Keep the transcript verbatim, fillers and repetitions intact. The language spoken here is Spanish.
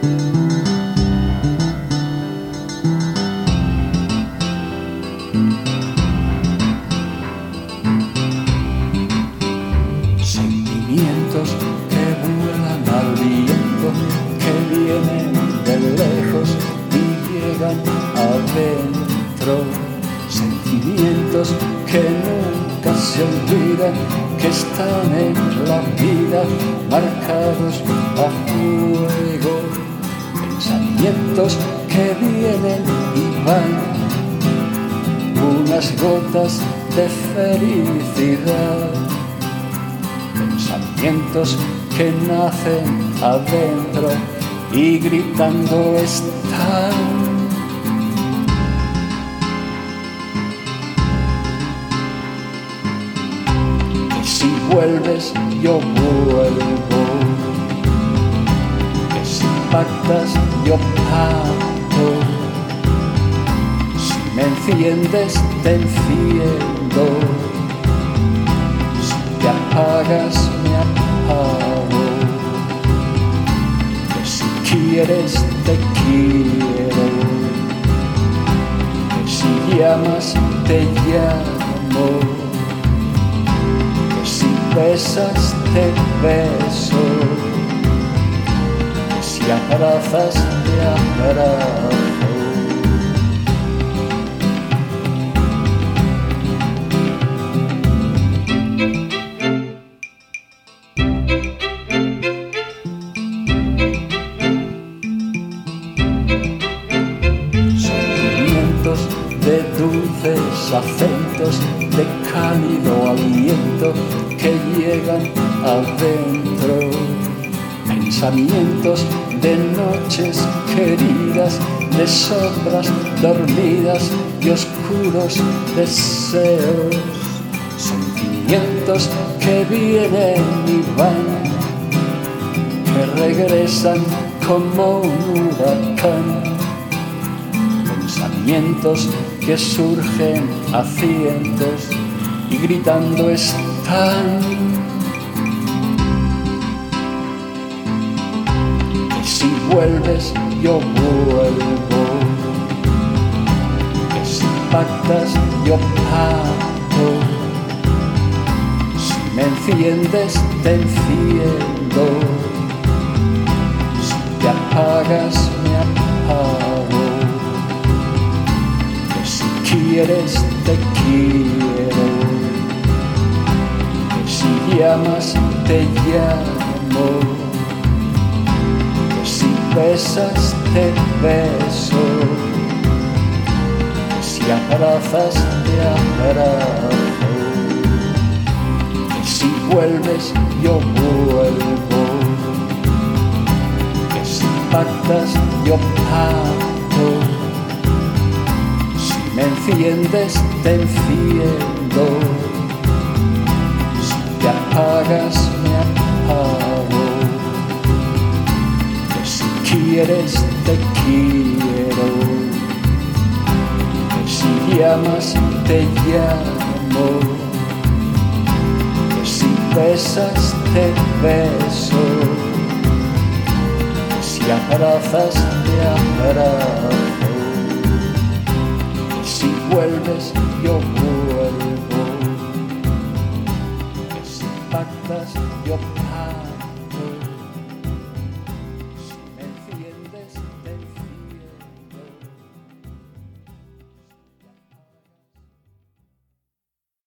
Sentimientos que vuelan al viento, que vienen de lejos y llegan adentro. Sentimientos que nunca se olvidan, que están en la vida marcados a fuego. Pensamientos que vienen y van, unas gotas de felicidad. Pensamientos que nacen adentro y gritando están. Que si vuelves yo vuelvo, que si pactas yo pacto, si me enciendes te enciendo, te apagas, me apago, que si quieres te quiero, que si llamas te llamo, que si besas te beso, que si abrazas te abrazo. De dulces acentos, de cálido aliento que llegan adentro. Pensamientos de noches queridas, de sombras dormidas y oscuros deseos. Sentimientos que vienen y van, que regresan como un huracán. Pensamientos que surgen a cientos y gritando están. Que si vuelves yo vuelvo, que si pactas yo pacto, si me enciendes te enciendo, si te apagas me apago, quieres te quiero, que si llamas te llamo, que si besas te beso, que si abrazas te abrazo, que si vuelves yo vuelvo, que si pactas yo pacto, me enciendes, te enciendo, si te apagas, me apago, que si quieres, te quiero, que si llamas, te llamo, que si besas, te beso, que si abrazas, te abrazo. Si vuelves yo vuelvo, que si pactas yo pacto.